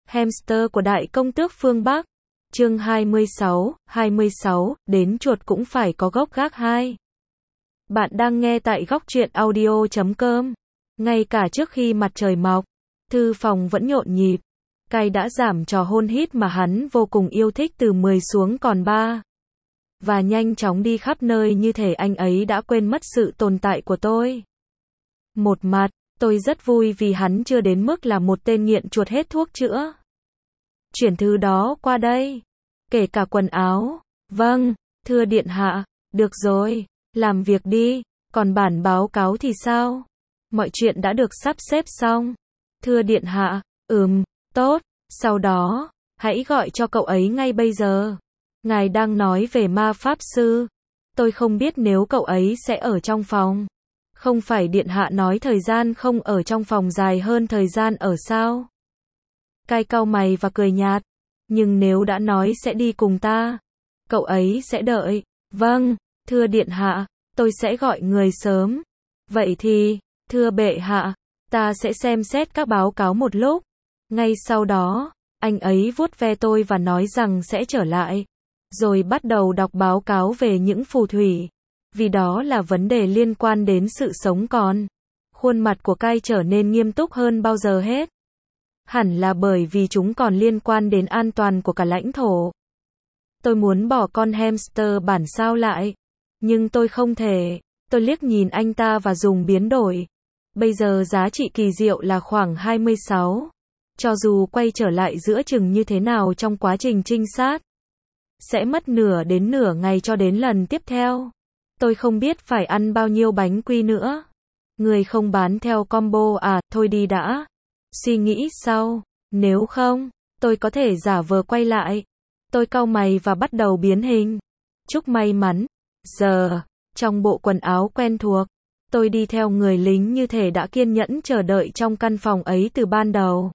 Hamster của Đại Công Tước phương Bắc. Chương 26, đến chuột cũng phải có gốc gác 2. Bạn đang nghe tại góc truyện audio.com. Ngay cả trước khi mặt trời mọc, thư phòng vẫn nhộn nhịp. Cai đã giảm trò hôn hít mà hắn vô cùng yêu thích từ 10 xuống còn 3. Và nhanh chóng đi khắp nơi như thể anh ấy đã quên mất sự tồn tại của tôi. Một mặt, tôi rất vui vì hắn chưa đến mức là một tên nghiện chuột hết thuốc chữa. Chuyển thứ đó qua đây. Kể cả quần áo. Vâng, thưa điện hạ. Được rồi, làm việc đi. Còn bản báo cáo thì sao? Mọi chuyện đã được sắp xếp xong. Thưa điện hạ, tốt. Sau đó, hãy gọi cho cậu ấy ngay bây giờ. Ngài đang nói về ma pháp sư. Tôi không biết nếu cậu ấy sẽ ở trong phòng. Không phải điện hạ nói thời gian không ở trong phòng dài hơn thời gian ở sao? Cai cau mày và cười nhạt. Nhưng nếu đã nói sẽ đi cùng ta, cậu ấy sẽ đợi. Vâng, thưa điện hạ, tôi sẽ gọi người sớm. Vậy thì, thưa bệ hạ, ta sẽ xem xét các báo cáo một lúc. Ngay sau đó, anh ấy vuốt ve tôi và nói rằng sẽ trở lại. Rồi bắt đầu đọc báo cáo về những phù thủy. Vì đó là vấn đề liên quan đến sự sống còn. Khuôn mặt của Cai trở nên nghiêm túc hơn bao giờ hết. Hẳn là bởi vì chúng còn liên quan đến an toàn của cả lãnh thổ. Tôi muốn bỏ con hamster bản sao lại. Nhưng tôi không thể. Tôi liếc nhìn anh ta và dùng biến đổi. Bây giờ giá trị kỳ diệu là khoảng 26. Cho dù quay trở lại giữa chừng như thế nào trong quá trình trinh sát, sẽ mất nửa đến nửa ngày cho đến lần tiếp theo. Tôi không biết phải ăn bao nhiêu bánh quy nữa. Người không bán theo combo à, thôi đi đã. Suy nghĩ sau. Nếu không, tôi có thể giả vờ quay lại. Tôi cau mày và bắt đầu biến hình. Chúc may mắn. Giờ, trong bộ quần áo quen thuộc, tôi đi theo người lính như thể đã kiên nhẫn chờ đợi trong căn phòng ấy từ ban đầu.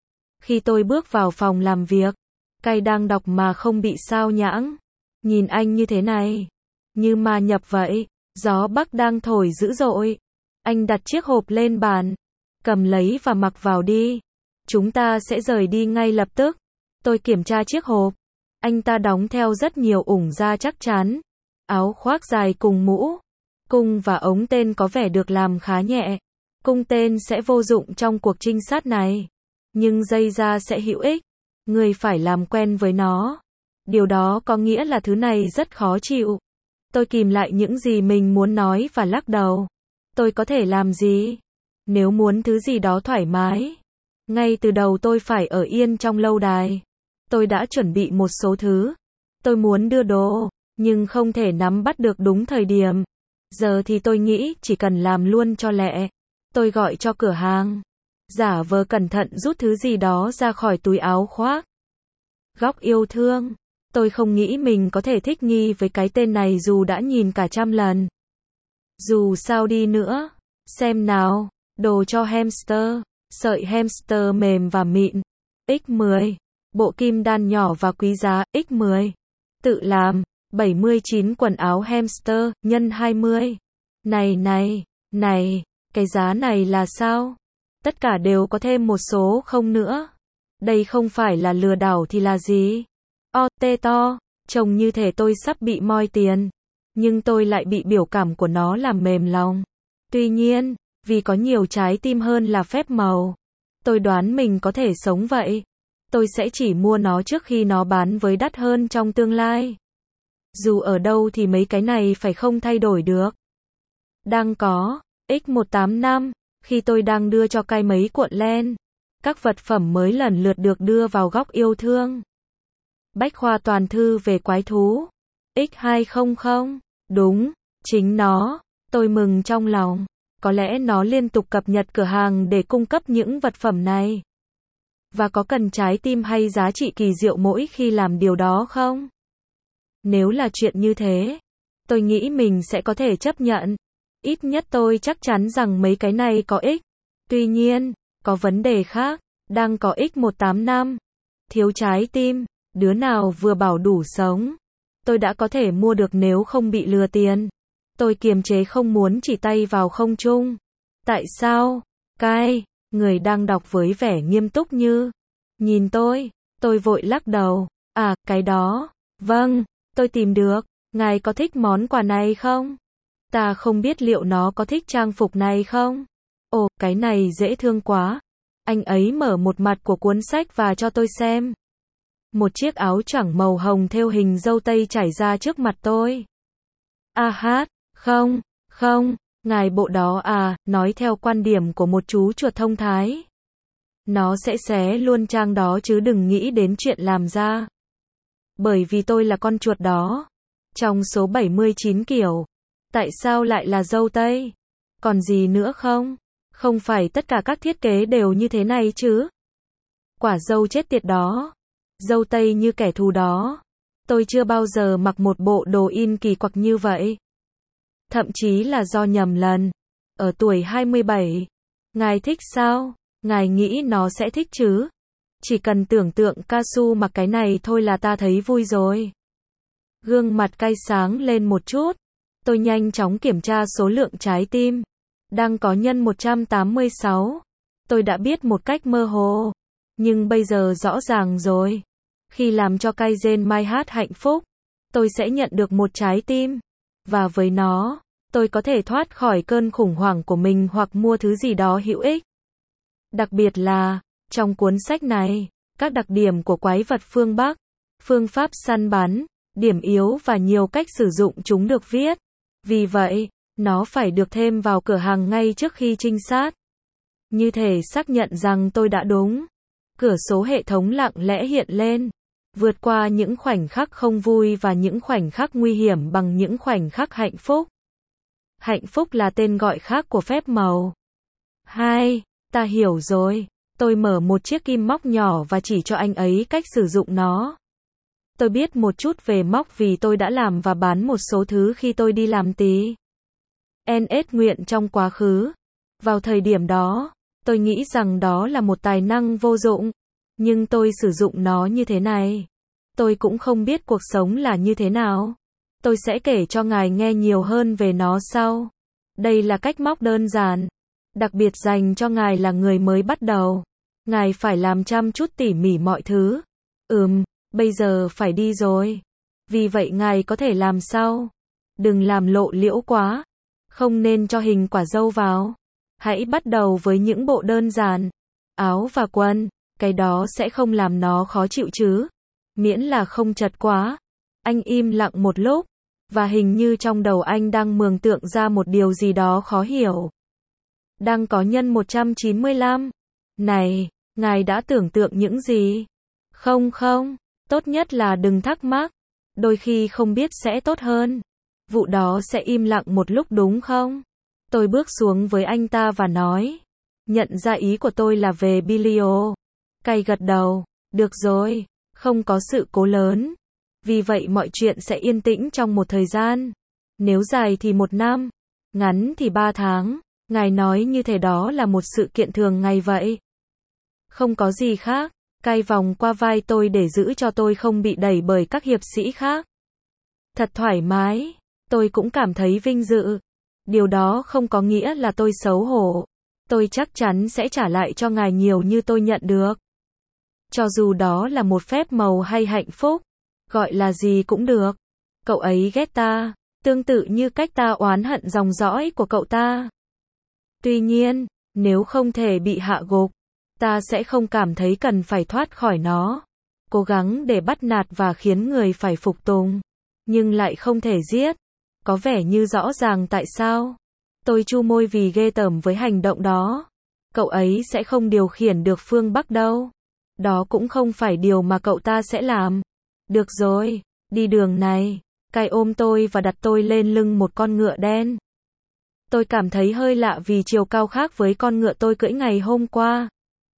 Khi tôi bước vào phòng làm việc, Cai đang đọc mà không bị sao nhãng. Nhìn anh như thế này, như ma nhập vậy. Gió Bắc đang thổi dữ dội. Anh đặt chiếc hộp lên bàn, cầm lấy và mặc vào đi. Chúng ta sẽ rời đi ngay lập tức. Tôi kiểm tra chiếc hộp. Anh ta đóng theo rất nhiều ủng da chắc chắn. Áo khoác dài cùng mũ. Cung và ống tên có vẻ được làm khá nhẹ. Cung tên sẽ vô dụng trong cuộc trinh sát này. Nhưng dây da sẽ hữu ích. Người phải làm quen với nó. Điều đó có nghĩa là thứ này rất khó chịu. Tôi kìm lại những gì mình muốn nói và lắc đầu. Tôi có thể làm gì? Nếu muốn thứ gì đó thoải mái. Ngay từ đầu tôi phải ở yên trong lâu đài. Tôi đã chuẩn bị một số thứ. Tôi muốn đưa đồ, nhưng không thể nắm bắt được đúng thời điểm. Giờ thì tôi nghĩ chỉ cần làm luôn cho lẹ. Tôi gọi cho cửa hàng. Giả vờ cẩn thận rút thứ gì đó ra khỏi túi áo khoác. Góc yêu thương. Tôi không nghĩ mình có thể thích nghi với cái tên này dù đã nhìn cả 100 lần. Dù sao đi nữa. Xem nào. Đồ cho hamster. Sợi hamster mềm và mịn. X10. Bộ kim đan nhỏ và quý giá. X10. Tự làm. 79 quần áo hamster. Nhân 20. Này. Cái giá này là sao? Tất cả đều có thêm một số không nữa. Đây không phải là lừa đảo thì là gì? Tê to. Trông như thể tôi sắp bị moi tiền. Nhưng tôi lại bị biểu cảm của nó làm mềm lòng. Tuy nhiên, vì có nhiều trái tim hơn là phép màu, tôi đoán mình có thể sống vậy. Tôi sẽ chỉ mua nó trước khi nó bán với đắt hơn trong tương lai. Dù ở đâu thì mấy cái này phải không thay đổi được. Đang có X185, khi tôi đang đưa cho Cai mấy cuộn len. Các vật phẩm mới lần lượt được đưa vào góc yêu thương. Bách khoa toàn thư về quái thú. X200. Đúng, chính nó. Tôi mừng trong lòng. Có lẽ nó liên tục cập nhật cửa hàng để cung cấp những vật phẩm này. Và có cần trái tim hay giá trị kỳ diệu mỗi khi làm điều đó không? Nếu là chuyện như thế, tôi nghĩ mình sẽ có thể chấp nhận. Ít nhất tôi chắc chắn rằng mấy cái này có ích. Tuy nhiên, có vấn đề khác. Đang có X185. Thiếu trái tim. Đứa nào vừa bảo đủ sống. Tôi đã có thể mua được nếu không bị lừa tiền. Tôi kiềm chế không muốn chỉ tay vào không trung. Tại sao? Cai, người đang đọc với vẻ nghiêm túc như Nhìn tôi vội lắc đầu. À, cái đó. Vâng, tôi tìm được. Ngài có thích món quà này không? Ta không biết liệu nó có thích trang phục này không? Ồ, cái này dễ thương quá. Anh ấy mở một mặt của cuốn sách và cho tôi xem. Một chiếc áo choàng màu hồng thêu hình dâu tây trải ra trước mặt tôi. A hát, không, ngài bộ đó à, nói theo quan điểm của một chú chuột thông thái. Nó sẽ xé luôn trang đó chứ đừng nghĩ đến chuyện làm ra. Bởi vì tôi là con chuột đó. Trong số 79 kiểu. Tại sao lại là dâu tây? Còn gì nữa không? Không phải tất cả các thiết kế đều như thế này chứ? Quả dâu chết tiệt đó. Dâu tây như kẻ thù đó. Tôi chưa bao giờ mặc một bộ đồ in kỳ quặc như vậy. Thậm chí là do nhầm lần. Ở tuổi 27. Ngài thích sao? Ngài nghĩ nó sẽ thích chứ? Chỉ cần tưởng tượng Kasu mặc cái này thôi là ta thấy vui rồi. Gương mặt cay sáng lên một chút. Tôi nhanh chóng kiểm tra số lượng trái tim. Đang có nhân 186. Tôi đã biết một cách mơ hồ. Nhưng bây giờ rõ ràng rồi. Khi làm cho Kaizen Mai hát hạnh phúc, tôi sẽ nhận được một trái tim. Và với nó, tôi có thể thoát khỏi cơn khủng hoảng của mình hoặc mua thứ gì đó hữu ích. Đặc biệt là, trong cuốn sách này, các đặc điểm của quái vật phương Bắc, phương pháp săn bắn, điểm yếu và nhiều cách sử dụng chúng được viết. Vì vậy, nó phải được thêm vào cửa hàng ngay trước khi trinh sát. Như thể xác nhận rằng tôi đã đúng. Cửa số hệ thống lặng lẽ hiện lên. Vượt qua những khoảnh khắc không vui và những khoảnh khắc nguy hiểm bằng những khoảnh khắc hạnh phúc. Hạnh phúc là tên gọi khác của phép màu. 2. Ta hiểu rồi. Tôi mở một chiếc kim móc nhỏ và chỉ cho anh ấy cách sử dụng nó. Tôi biết một chút về móc vì tôi đã làm và bán một số thứ khi tôi đi làm tí. NS nguyện trong quá khứ. Vào thời điểm đó, tôi nghĩ rằng đó là một tài năng vô dụng. Nhưng tôi sử dụng nó như thế này. Tôi cũng không biết cuộc sống là như thế nào. Tôi sẽ kể cho ngài nghe nhiều hơn về nó sau. Đây là cách móc đơn giản. Đặc biệt dành cho ngài là người mới bắt đầu. Ngài phải làm chăm chút tỉ mỉ mọi thứ. Bây giờ phải đi rồi. Vì vậy ngài có thể làm sau. Đừng làm lộ liễu quá. Không nên cho hình quả dâu vào. Hãy bắt đầu với những bộ đơn giản. Áo và quần. Cái đó sẽ không làm nó khó chịu chứ. Miễn là không chật quá. Anh im lặng một lúc. Và hình như trong đầu anh đang mường tượng ra một điều gì đó khó hiểu. Đang có nhân 195. Này, ngài đã tưởng tượng những gì? Không, tốt nhất là đừng thắc mắc. Đôi khi không biết sẽ tốt hơn. Vụ đó sẽ im lặng một lúc đúng không? Tôi bước xuống với anh ta và nói. Nhận ra ý của tôi là về Bilio. Cay gật đầu. Được rồi, không có sự cố lớn. Vì vậy mọi chuyện sẽ yên tĩnh trong một thời gian. Nếu dài thì 1 năm, ngắn thì 3 tháng. Ngài nói như thế đó là một sự kiện thường ngày vậy. Không có gì khác. Cay vòng qua vai tôi để giữ cho tôi không bị đẩy bởi các hiệp sĩ khác. Thật thoải mái. Tôi cũng cảm thấy vinh dự. Điều đó không có nghĩa là tôi xấu hổ. Tôi chắc chắn sẽ trả lại cho ngài nhiều như tôi nhận được. Cho dù đó là một phép màu hay hạnh phúc. Gọi là gì cũng được. Cậu ấy ghét ta. Tương tự như cách ta oán hận dòng dõi của cậu ta. Tuy nhiên, nếu không thể bị hạ gục, ta sẽ không cảm thấy cần phải thoát khỏi nó. Cố gắng để bắt nạt và khiến người phải phục tùng. Nhưng lại không thể giết. Có vẻ như rõ ràng tại sao. Tôi chu môi vì ghê tởm với hành động đó. Cậu ấy sẽ không điều khiển được phương Bắc đâu. Đó cũng không phải điều mà cậu ta sẽ làm. Được rồi, đi đường này. Cay ôm tôi và đặt tôi lên lưng một con ngựa đen. Tôi cảm thấy hơi lạ vì chiều cao khác với con ngựa tôi cưỡi ngày hôm qua.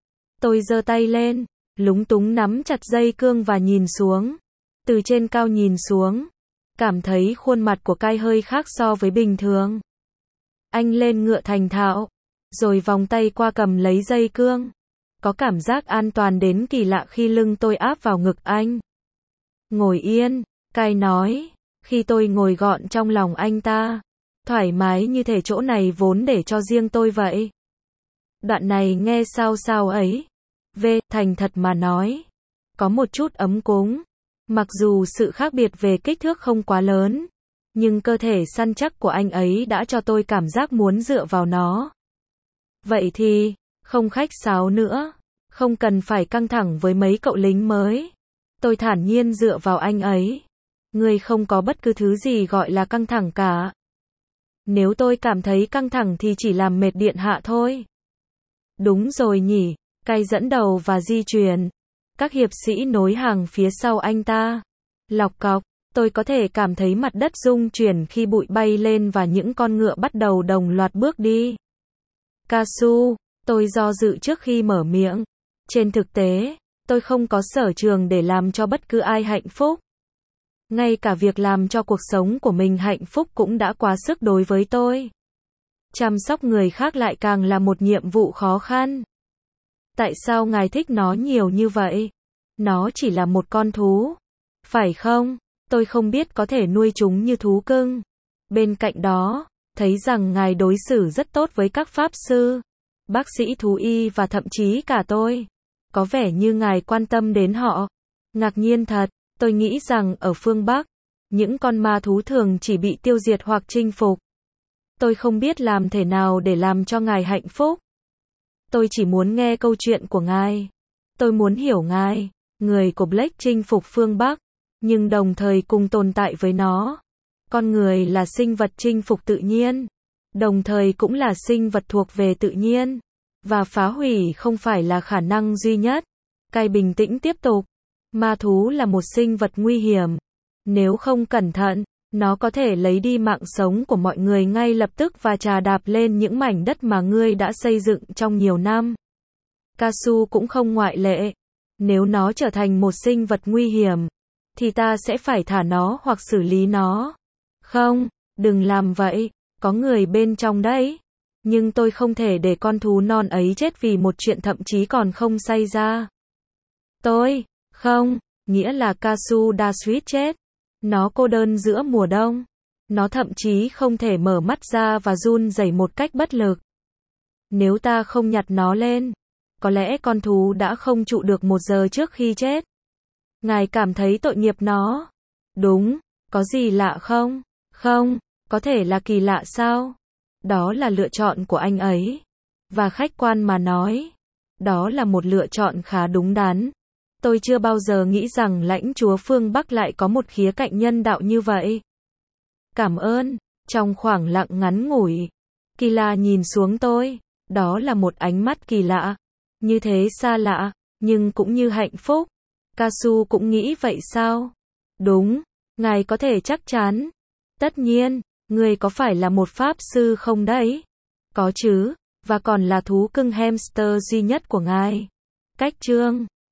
Tôi giơ tay lên, lúng túng nắm chặt dây cương và nhìn xuống. Từ trên cao nhìn xuống, cảm thấy khuôn mặt của Cay hơi khác so với bình thường. Anh lên ngựa thành thạo, rồi vòng tay qua cầm lấy dây cương. Có cảm giác an toàn đến kỳ lạ khi lưng tôi áp vào ngực anh. Ngồi yên, Cay nói, khi tôi ngồi gọn trong lòng anh ta. Thoải mái như thể chỗ này vốn để cho riêng tôi vậy. Đoạn này nghe sao sao ấy. Thành thật mà nói, có một chút ấm cúng. Mặc dù sự khác biệt về kích thước không quá lớn, nhưng cơ thể săn chắc của anh ấy đã cho tôi cảm giác muốn dựa vào nó. Vậy thì, không khách sáo nữa, không cần phải căng thẳng với mấy cậu lính mới. Tôi thản nhiên dựa vào anh ấy. Ngươi không có bất cứ thứ gì gọi là căng thẳng cả. Nếu tôi cảm thấy căng thẳng thì chỉ làm mệt điện hạ thôi. Đúng rồi nhỉ, Cai dẫn đầu và di chuyển. Các hiệp sĩ nối hàng phía sau anh ta. Lọc cọc, tôi có thể cảm thấy mặt đất rung chuyển khi bụi bay lên và những con ngựa bắt đầu đồng loạt bước đi. Kasu, tôi do dự trước khi mở miệng. Trên thực tế, tôi không có sở trường để làm cho bất cứ ai hạnh phúc. Ngay cả việc làm cho cuộc sống của mình hạnh phúc cũng đã quá sức đối với tôi. Chăm sóc người khác lại càng là một nhiệm vụ khó khăn. Tại sao ngài thích nó nhiều như vậy? Nó chỉ là một con thú. Phải không? Tôi không biết có thể nuôi chúng như thú cưng. Bên cạnh đó, thấy rằng ngài đối xử rất tốt với các pháp sư, bác sĩ thú y và thậm chí cả tôi. Có vẻ như ngài quan tâm đến họ. Ngạc nhiên thật, tôi nghĩ rằng ở phương Bắc, những con ma thú thường chỉ bị tiêu diệt hoặc chinh phục. Tôi không biết làm thế nào để làm cho ngài hạnh phúc. Tôi chỉ muốn nghe câu chuyện của ngài. Tôi muốn hiểu ngài, người của Blake chinh phục phương Bắc, nhưng đồng thời cùng tồn tại với nó. Con người là sinh vật chinh phục tự nhiên, đồng thời cũng là sinh vật thuộc về tự nhiên, và phá hủy không phải là khả năng duy nhất. Cai bình tĩnh tiếp tục. Ma thú là một sinh vật nguy hiểm. Nếu không cẩn thận, nó có thể lấy đi mạng sống của mọi người ngay lập tức và trà đạp lên những mảnh đất mà ngươi đã xây dựng trong nhiều năm. Kasu cũng không ngoại lệ. Nếu nó trở thành một sinh vật nguy hiểm, thì ta sẽ phải thả nó hoặc xử lý nó. Không, đừng làm vậy, có người bên trong đấy. Nhưng tôi không thể để con thú non ấy chết vì một chuyện thậm chí còn không xảy ra. Không, nghĩa là Kasu đã suýt chết. Nó cô đơn giữa mùa đông. Nó thậm chí không thể mở mắt ra và run rẩy một cách bất lực. Nếu ta không nhặt nó lên, có lẽ con thú đã không trụ được 1 giờ trước khi chết. Ngài cảm thấy tội nghiệp nó. Đúng, có gì lạ không? Không, có thể là kỳ lạ sao? Đó là lựa chọn của anh ấy. Và khách quan mà nói, đó là một lựa chọn khá đúng đắn. Tôi chưa bao giờ nghĩ rằng lãnh chúa phương Bắc lại có một khía cạnh nhân đạo như vậy. Cảm ơn. Trong khoảng lặng ngắn ngủi, Kila nhìn xuống tôi. Đó là một ánh mắt kỳ lạ. Như thế xa lạ, nhưng cũng như hạnh phúc. Kasu cũng nghĩ vậy sao? Đúng, ngài có thể chắc chắn. Tất nhiên, người có phải là một pháp sư không đấy? Có chứ, và còn là thú cưng hamster duy nhất của ngài. Cách chương